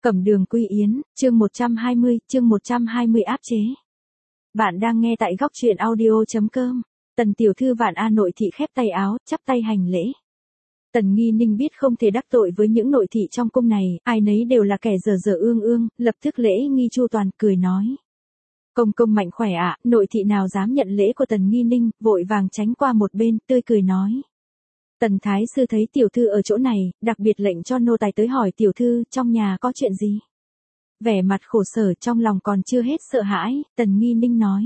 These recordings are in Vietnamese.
Cẩm Đường Quy Yến, chương 120 áp chế. Bạn đang nghe tại góc truyện audio.com. Tần tiểu thư Vạn A nội thị khép tay áo, chắp tay hành lễ. Tần Nghi Ninh biết không thể đắc tội với những nội thị trong cung này, ai nấy đều là kẻ dở dở ương ương, lập tức lễ nghi chu toàn, cười nói. Công công mạnh khỏe ạ, nội thị nào dám nhận lễ của Tần Nghi Ninh, vội vàng tránh qua một bên, tươi cười nói. Tần Thái Sư thấy tiểu thư ở chỗ này, đặc biệt lệnh cho nô tài tới hỏi tiểu thư trong nhà có chuyện gì. Vẻ mặt khổ sở trong lòng còn chưa hết sợ hãi, Tần Nghi Ninh nói.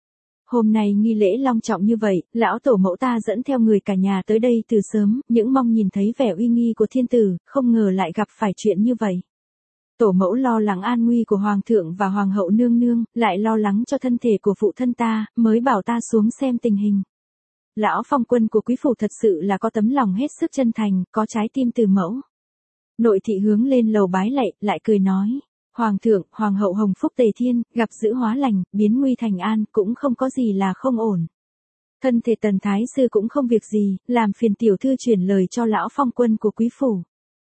Hôm nay nghi lễ long trọng như vậy, lão tổ mẫu ta dẫn theo người cả nhà tới đây từ sớm, những mong nhìn thấy vẻ uy nghi của thiên tử, không ngờ lại gặp phải chuyện như vậy. Tổ mẫu lo lắng an nguy của hoàng thượng và hoàng hậu nương nương, lại lo lắng cho thân thể của phụ thân ta, mới bảo ta xuống xem tình hình. Lão phong quân của quý phủ thật sự là có tấm lòng hết sức chân thành, có trái tim từ mẫu. Nội thị hướng lên lầu bái lạy, lại cười nói. Hoàng thượng, hoàng hậu hồng phúc tề thiên, gặp dữ hóa lành, biến nguy thành an, cũng không có gì là không ổn. Thân thể Tần Thái Sư cũng không việc gì, làm phiền tiểu thư chuyển lời cho lão phong quân của quý phủ.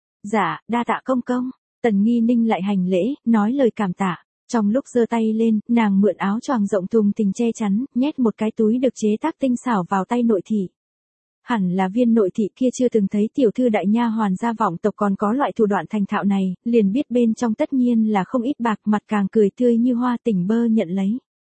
Dạ, đa tạ công công. Tần Nghi Ninh lại hành lễ, nói lời cảm tạ. Trong lúc giơ tay lên, nàng mượn áo choàng rộng thùng thình che chắn, nhét một cái túi được chế tác tinh xảo vào tay nội thị. Hẳn là viên nội thị kia chưa từng thấy tiểu thư đại nha hoàn gia vọng tộc còn có loại thủ đoạn thành thạo này, liền biết bên trong tất nhiên là không ít bạc, mặt càng cười tươi như hoa, tỉnh bơ nhận lấy.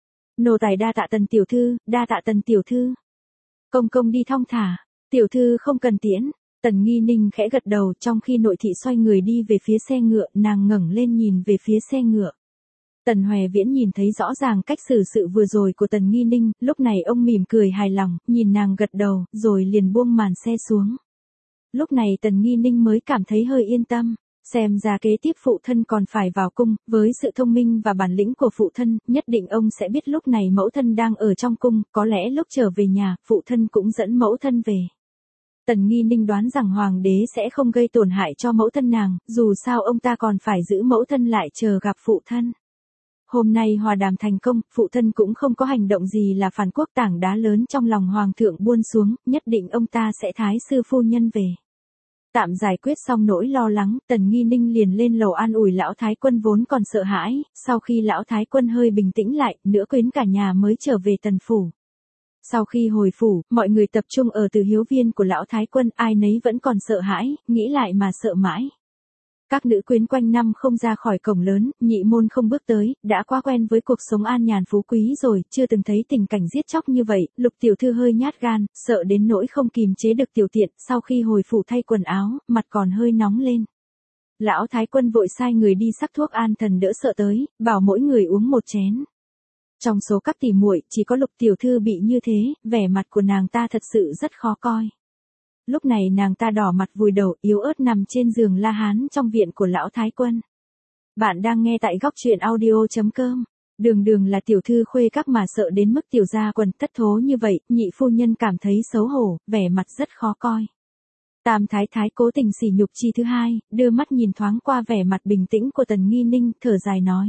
Nô tài đa tạ Tần tiểu thư, đa tạ Tần tiểu thư. Công công đi thong thả, tiểu thư không cần tiễn. Tần Nghi Ninh khẽ gật đầu, trong khi nội thị xoay người đi về phía xe ngựa, nàng ngẩng lên nhìn về phía xe ngựa. Tần Hoè Viễn nhìn thấy rõ ràng cách xử sự vừa rồi của Tần Nghi Ninh, lúc này ông mỉm cười hài lòng, nhìn nàng gật đầu, rồi liền buông màn xe xuống. Lúc này Tần Nghi Ninh mới cảm thấy hơi yên tâm, xem ra kế tiếp phụ thân còn phải vào cung, với sự thông minh và bản lĩnh của phụ thân, nhất định ông sẽ biết lúc này mẫu thân đang ở trong cung, có lẽ lúc trở về nhà, phụ thân cũng dẫn mẫu thân về. Tần Nghi Ninh đoán rằng hoàng đế sẽ không gây tổn hại cho mẫu thân nàng, dù sao ông ta còn phải giữ mẫu thân lại chờ gặp phụ thân. Hôm nay hòa đàm thành công, phụ thân cũng không có hành động gì là phản quốc, tảng đá lớn trong lòng hoàng thượng buông xuống, nhất định ông ta sẽ thái sư phu nhân về. Tạm giải quyết xong nỗi lo lắng, Tần Nghi Ninh liền lên lầu an ủi lão thái quân vốn còn sợ hãi, sau khi lão thái quân hơi bình tĩnh lại, nửa quyến cả nhà mới trở về Tần phủ. Sau khi hồi phủ, mọi người tập trung ở từ hiếu viên của lão thái quân, ai nấy vẫn còn sợ hãi, nghĩ lại mà sợ mãi. Các nữ quyến quanh năm không ra khỏi cổng lớn, nhị môn không bước tới, đã quá quen với cuộc sống an nhàn phú quý rồi, chưa từng thấy tình cảnh giết chóc như vậy, Lục tiểu thư hơi nhát gan, sợ đến nỗi không kìm chế được tiểu tiện, sau khi hồi phủ thay quần áo, mặt còn hơi nóng lên. Lão thái quân vội sai người đi sắc thuốc an thần đỡ sợ tới, bảo mỗi người uống một chén. Trong số các tỷ muội, chỉ có Lục tiểu thư bị như thế, vẻ mặt của nàng ta thật sự rất khó coi. Lúc này nàng ta đỏ mặt vùi đầu, yếu ớt nằm trên giường la hán trong viện của lão thái quân. Bạn đang nghe tại góc truyện audio.com. Đường là tiểu thư khuê các mà sợ đến mức tiểu gia quần thất thố như vậy, nhị phu nhân cảm thấy xấu hổ, vẻ mặt rất khó coi. Tam thái thái cố tình sỉ nhục chi thứ hai, đưa mắt nhìn thoáng qua vẻ mặt bình tĩnh của Tần Nghi Ninh, thở dài nói.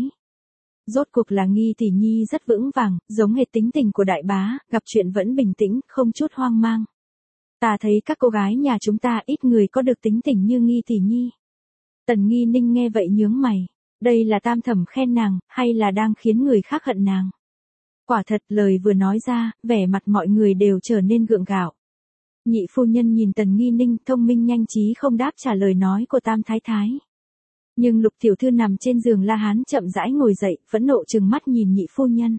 Rốt cuộc là Nghi tỷ nhi rất vững vàng, giống hệt tính tình của đại bá, gặp chuyện vẫn bình tĩnh, không chút hoang mang. Ta thấy các cô gái nhà chúng ta ít người có được tính tình như Nghi tỷ nhi. Tần Nghi Ninh nghe vậy nhướng mày, đây là tam thẩm khen nàng, hay là đang khiến người khác hận nàng? Quả thật lời vừa nói ra, vẻ mặt mọi người đều trở nên gượng gạo. Nhị phu nhân nhìn Tần Nghi Ninh thông minh nhanh trí không đáp trả lời nói của tam thái thái. Nhưng Lục tiểu thư nằm trên giường la hán chậm rãi ngồi dậy, phẫn nộ trừng mắt nhìn nhị phu nhân.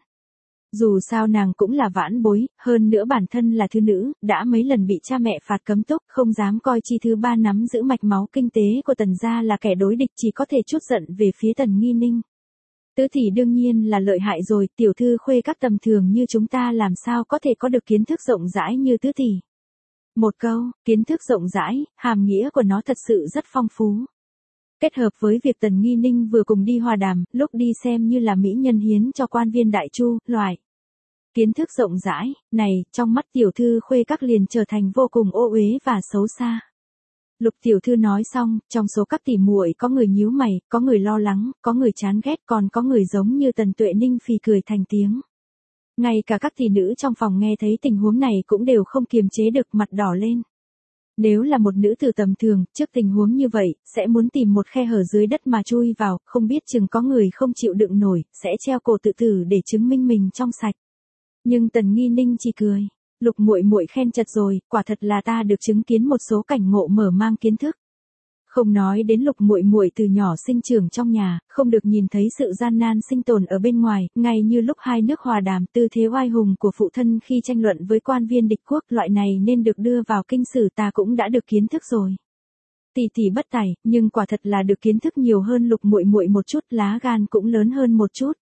Dù sao nàng cũng là vãn bối, hơn nữa bản thân là thư nữ, đã mấy lần bị cha mẹ phạt cấm túc, không dám coi chi thứ ba nắm giữ mạch máu kinh tế của Tần gia là kẻ đối địch, chỉ có thể trút giận về phía Tần Nghi Ninh. Tứ tỷ đương nhiên là lợi hại rồi, tiểu thư khuê các tầm thường như chúng ta làm sao có thể có được kiến thức rộng rãi như tứ tỷ. Một câu, kiến thức rộng rãi, hàm nghĩa của nó thật sự rất phong phú. Kết hợp với việc Tần Nghi Ninh vừa cùng đi hòa đàm, lúc đi xem như là mỹ nhân hiến cho quan viên đại chu, loại. Kiến thức rộng rãi, này, trong mắt tiểu thư khuê các liền trở thành vô cùng ô uế và xấu xa. Lục tiểu thư nói xong, trong số các tỷ muội có người nhíu mày, có người lo lắng, có người chán ghét, còn có người giống như Tần Tuệ Ninh phì cười thành tiếng. Ngay cả các tỷ nữ trong phòng nghe thấy tình huống này cũng đều không kiềm chế được, mặt đỏ lên. Nếu là một nữ tử tầm thường, trước tình huống như vậy, sẽ muốn tìm một khe hở dưới đất mà chui vào, không biết chừng có người không chịu đựng nổi, sẽ treo cổ tự tử để chứng minh mình trong sạch. Nhưng Tần Nghi Ninh chỉ cười, Lục muội muội khen chật rồi, quả thật là ta được chứng kiến một số cảnh ngộ mở mang kiến thức. Không nói đến Lục muội muội từ nhỏ sinh trưởng trong nhà, không được nhìn thấy sự gian nan sinh tồn ở bên ngoài, ngay như lúc hai nước hòa đàm, tư thế oai hùng của phụ thân khi tranh luận với quan viên địch quốc, loại này nên được đưa vào kinh sử ta cũng đã được kiến thức rồi. Tỷ tỷ bất tài, nhưng quả thật là được kiến thức nhiều hơn Lục muội muội một chút, lá gan cũng lớn hơn một chút.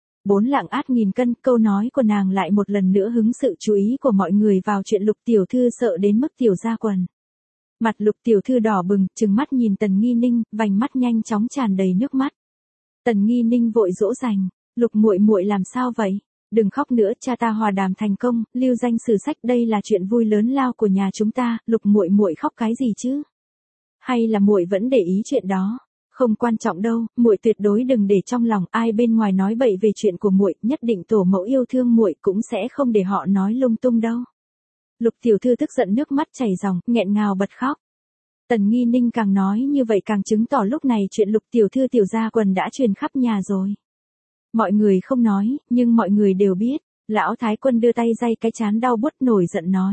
4 lạng át nghìn cân, câu nói của nàng lại một lần nữa hứng sự chú ý của mọi người vào chuyện Lục tiểu thư sợ đến mức tiểu ra quần. Mặt Lục tiểu thư đỏ bừng, trừng mắt nhìn Tần Nghi Ninh, vành mắt nhanh chóng tràn đầy nước mắt. Tần Nghi Ninh vội dỗ dành, Lục muội muội làm sao vậy? Đừng khóc nữa, cha ta hòa đàm thành công, lưu danh sử sách, đây là chuyện vui lớn lao của nhà chúng ta, Lục muội muội khóc cái gì chứ? Hay là muội vẫn để ý chuyện đó? Không quan trọng đâu, muội tuyệt đối đừng để trong lòng, ai bên ngoài nói bậy về chuyện của muội, nhất định tổ mẫu yêu thương muội cũng sẽ không để họ nói lung tung đâu. Lục tiểu thư tức giận nước mắt chảy ròng, nghẹn ngào bật khóc. Tần Nghi Ninh càng nói như vậy càng chứng tỏ lúc này chuyện Lục tiểu thư tiểu gia quần đã truyền khắp nhà rồi. Mọi người không nói, nhưng mọi người đều biết. Lão Thái Quân đưa tay day cái trán đau buốt nổi giận nói.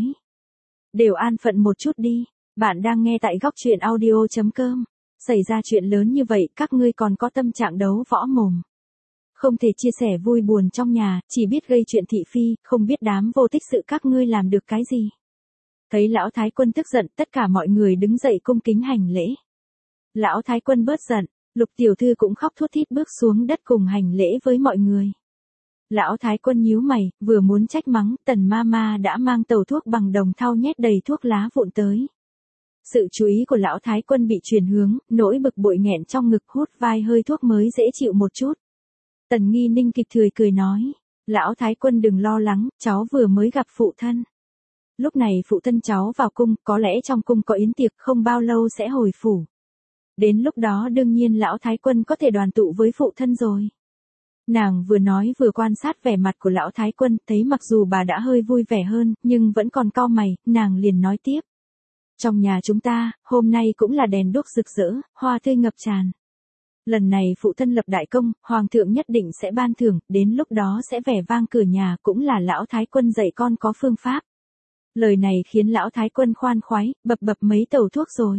Đều an phận một chút đi, bạn đang nghe tại góc truyện audio.com. Xảy ra chuyện lớn như vậy, các ngươi còn có tâm trạng đấu võ mồm. Không thể chia sẻ vui buồn trong nhà, chỉ biết gây chuyện thị phi, không biết đám vô tích sự các ngươi làm được cái gì. Thấy Lão Thái Quân tức giận, tất cả mọi người đứng dậy cung kính hành lễ. Lão Thái Quân bớt giận, Lục tiểu thư cũng khóc thút thít bước xuống đất cùng hành lễ với mọi người. Lão Thái Quân nhíu mày, vừa muốn trách mắng, Tần Mama đã mang tàu thuốc bằng đồng thau nhét đầy thuốc lá vụn tới. Sự chú ý của Lão Thái Quân bị chuyển hướng, nỗi bực bội nghẹn trong ngực, hút vai hơi thuốc mới dễ chịu một chút. Tần Nghi Ninh kịp thời cười nói, Lão Thái Quân đừng lo lắng, cháu vừa mới gặp phụ thân. Lúc này phụ thân cháu vào cung, có lẽ trong cung có yến tiệc, không bao lâu sẽ hồi phủ. Đến lúc đó đương nhiên Lão Thái Quân có thể đoàn tụ với phụ thân rồi. Nàng vừa nói vừa quan sát vẻ mặt của Lão Thái Quân, thấy mặc dù bà đã hơi vui vẻ hơn, nhưng vẫn còn cau mày, nàng liền nói tiếp. Trong nhà chúng ta, hôm nay cũng là đèn đuốc rực rỡ, hoa tươi ngập tràn. Lần này phụ thân lập đại công, hoàng thượng nhất định sẽ ban thưởng, đến lúc đó sẽ vẻ vang cửa nhà, cũng là Lão Thái Quân dạy con có phương pháp. Lời này khiến Lão Thái Quân khoan khoái, bập bập mấy tàu thuốc rồi.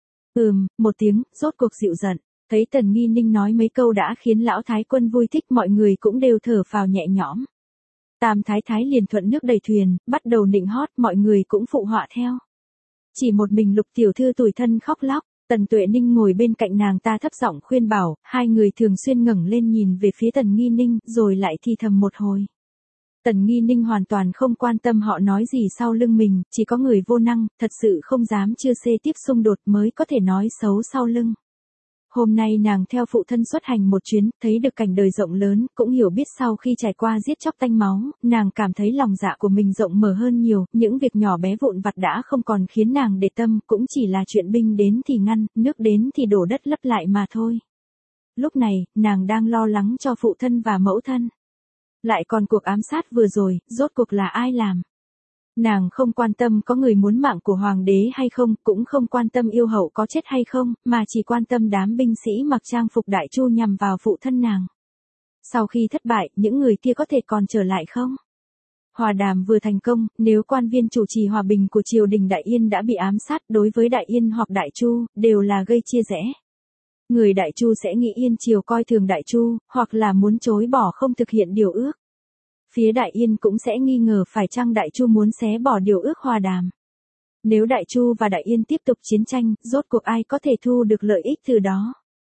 Một tiếng, rốt cuộc dịu giận. Thấy Tần Nghi Ninh nói mấy câu đã khiến Lão Thái Quân vui thích, mọi người cũng đều thở phào nhẹ nhõm. Tam Thái Thái liền thuận nước đầy thuyền, bắt đầu nịnh hót, mọi người cũng phụ họa theo. Chỉ một mình Lục tiểu thư tủi thân khóc lóc, Tần Tuệ Ninh ngồi bên cạnh nàng ta thấp giọng khuyên bảo, hai người thường xuyên ngẩng lên nhìn về phía Tần Nghi Ninh, rồi lại thì thầm một hồi. Tần Nghi Ninh hoàn toàn không quan tâm họ nói gì sau lưng mình, chỉ có người vô năng, thật sự không dám chia sẻ tiếp xung đột mới có thể nói xấu sau lưng. Hôm nay nàng theo phụ thân xuất hành một chuyến, thấy được cảnh đời rộng lớn, cũng hiểu biết sau khi trải qua giết chóc tanh máu, nàng cảm thấy lòng dạ của mình rộng mở hơn nhiều, những việc nhỏ bé vụn vặt đã không còn khiến nàng để tâm, cũng chỉ là chuyện binh đến thì ngăn, nước đến thì đổ đất lấp lại mà thôi. Lúc này, nàng đang lo lắng cho phụ thân và mẫu thân. Lại còn cuộc ám sát vừa rồi, rốt cuộc là ai làm? Nàng không quan tâm có người muốn mạng của hoàng đế hay không, cũng không quan tâm yêu hậu có chết hay không, mà chỉ quan tâm đám binh sĩ mặc trang phục đại chu nhằm vào phụ thân nàng. Sau khi thất bại, những người kia có thể còn trở lại không? Hòa đàm vừa thành công, nếu quan viên chủ trì hòa bình của triều đình Đại Yên đã bị ám sát, đối với Đại Yên hoặc Đại Chu, đều là gây chia rẽ. Người Đại Chu sẽ nghĩ Yên triều coi thường Đại Chu, hoặc là muốn chối bỏ không thực hiện điều ước. Phía Đại Yên cũng sẽ nghi ngờ phải chăng Đại Chu muốn xé bỏ điều ước hòa đàm. Nếu Đại Chu và Đại Yên tiếp tục chiến tranh, rốt cuộc ai có thể thu được lợi ích từ đó?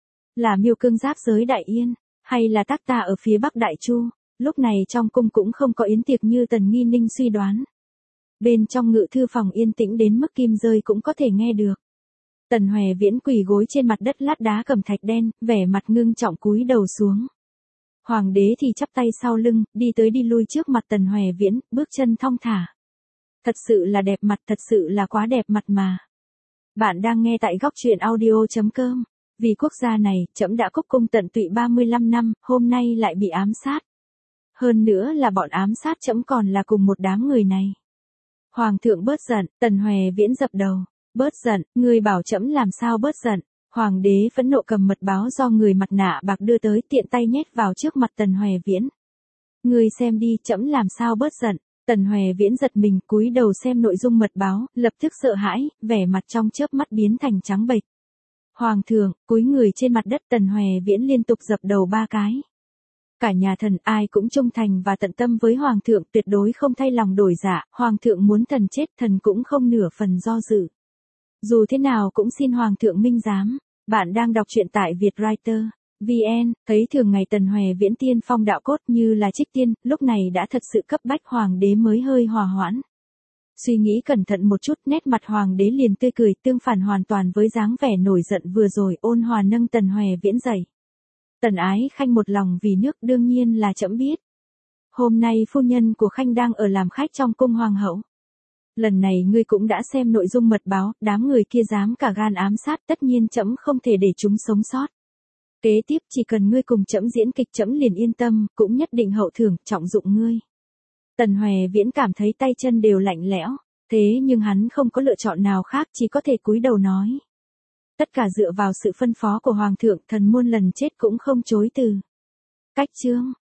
Là Miêu Cương giáp giới Đại Yên, hay là Tác Ta ở phía Bắc Đại Chu? Lúc này trong cung cũng không có yến tiệc như Tần Nghi Ninh suy đoán. Bên trong ngự thư phòng yên tĩnh đến mức kim rơi cũng có thể nghe được. Tần Hoè Viễn quỳ gối trên mặt đất lát đá cẩm thạch đen, vẻ mặt ngưng trọng cúi đầu xuống. Hoàng đế thì chắp tay sau lưng, đi tới đi lui trước mặt Tần Hoè Viễn, bước chân thong thả. Thật sự là đẹp mặt, thật sự là quá đẹp mặt mà. Bạn đang nghe tại góc truyện audio.com. Vì quốc gia này, trẫm đã cúc cung tận tụy 35 năm, hôm nay lại bị ám sát. Hơn nữa là bọn ám sát trẫm còn là cùng một đám người này. Hoàng thượng bớt giận, Tần Hoè Viễn dập đầu. Bớt giận, ngươi bảo trẫm làm sao bớt giận. Hoàng đế phẫn nộ cầm mật báo do người mặt nạ bạc đưa tới tiện tay nhét vào trước mặt Tần Hoè Viễn. Ngươi xem đi, trẫm làm sao bớt giận. Tần Hoè Viễn giật mình, cúi đầu xem nội dung mật báo, lập tức sợ hãi, vẻ mặt trong chớp mắt biến thành trắng bệch. Hoàng thượng, cúi người trên mặt đất. Tần Hoè Viễn liên tục dập đầu 3 cái. Cả nhà thần ai cũng trung thành và tận tâm với Hoàng thượng, tuyệt đối không thay lòng đổi dạ. Hoàng thượng muốn thần chết, thần cũng không nửa phần do dự. Dù thế nào cũng xin Hoàng thượng minh giám. Bạn đang đọc truyện tại Vietwriter VN, thấy thường ngày Tần Hoè Viễn tiên phong đạo cốt như là trích tiên, lúc này đã thật sự cấp bách, hoàng đế mới hơi hòa hoãn. Suy nghĩ cẩn thận một chút, nét mặt hoàng đế liền tươi cười, tương phản hoàn toàn với dáng vẻ nổi giận vừa rồi, ôn hòa nâng Tần Hoè Viễn dậy. Tần Ái Khanh một lòng vì nước, đương nhiên là trẫm biết. Hôm nay phu nhân của Khanh đang ở làm khách trong cung hoàng hậu. Lần này ngươi cũng đã xem nội dung mật báo, đám người kia dám cả gan ám sát, tất nhiên trẫm không thể để chúng sống sót. Kế tiếp chỉ cần ngươi cùng trẫm diễn kịch, trẫm liền yên tâm, cũng nhất định hậu thưởng, trọng dụng ngươi. Tần Hoè Viễn cảm thấy tay chân đều lạnh lẽo, thế nhưng hắn không có lựa chọn nào khác, chỉ có thể cúi đầu nói. Tất cả dựa vào sự phân phó của Hoàng thượng, thần muôn lần chết cũng không chối từ. Cách chương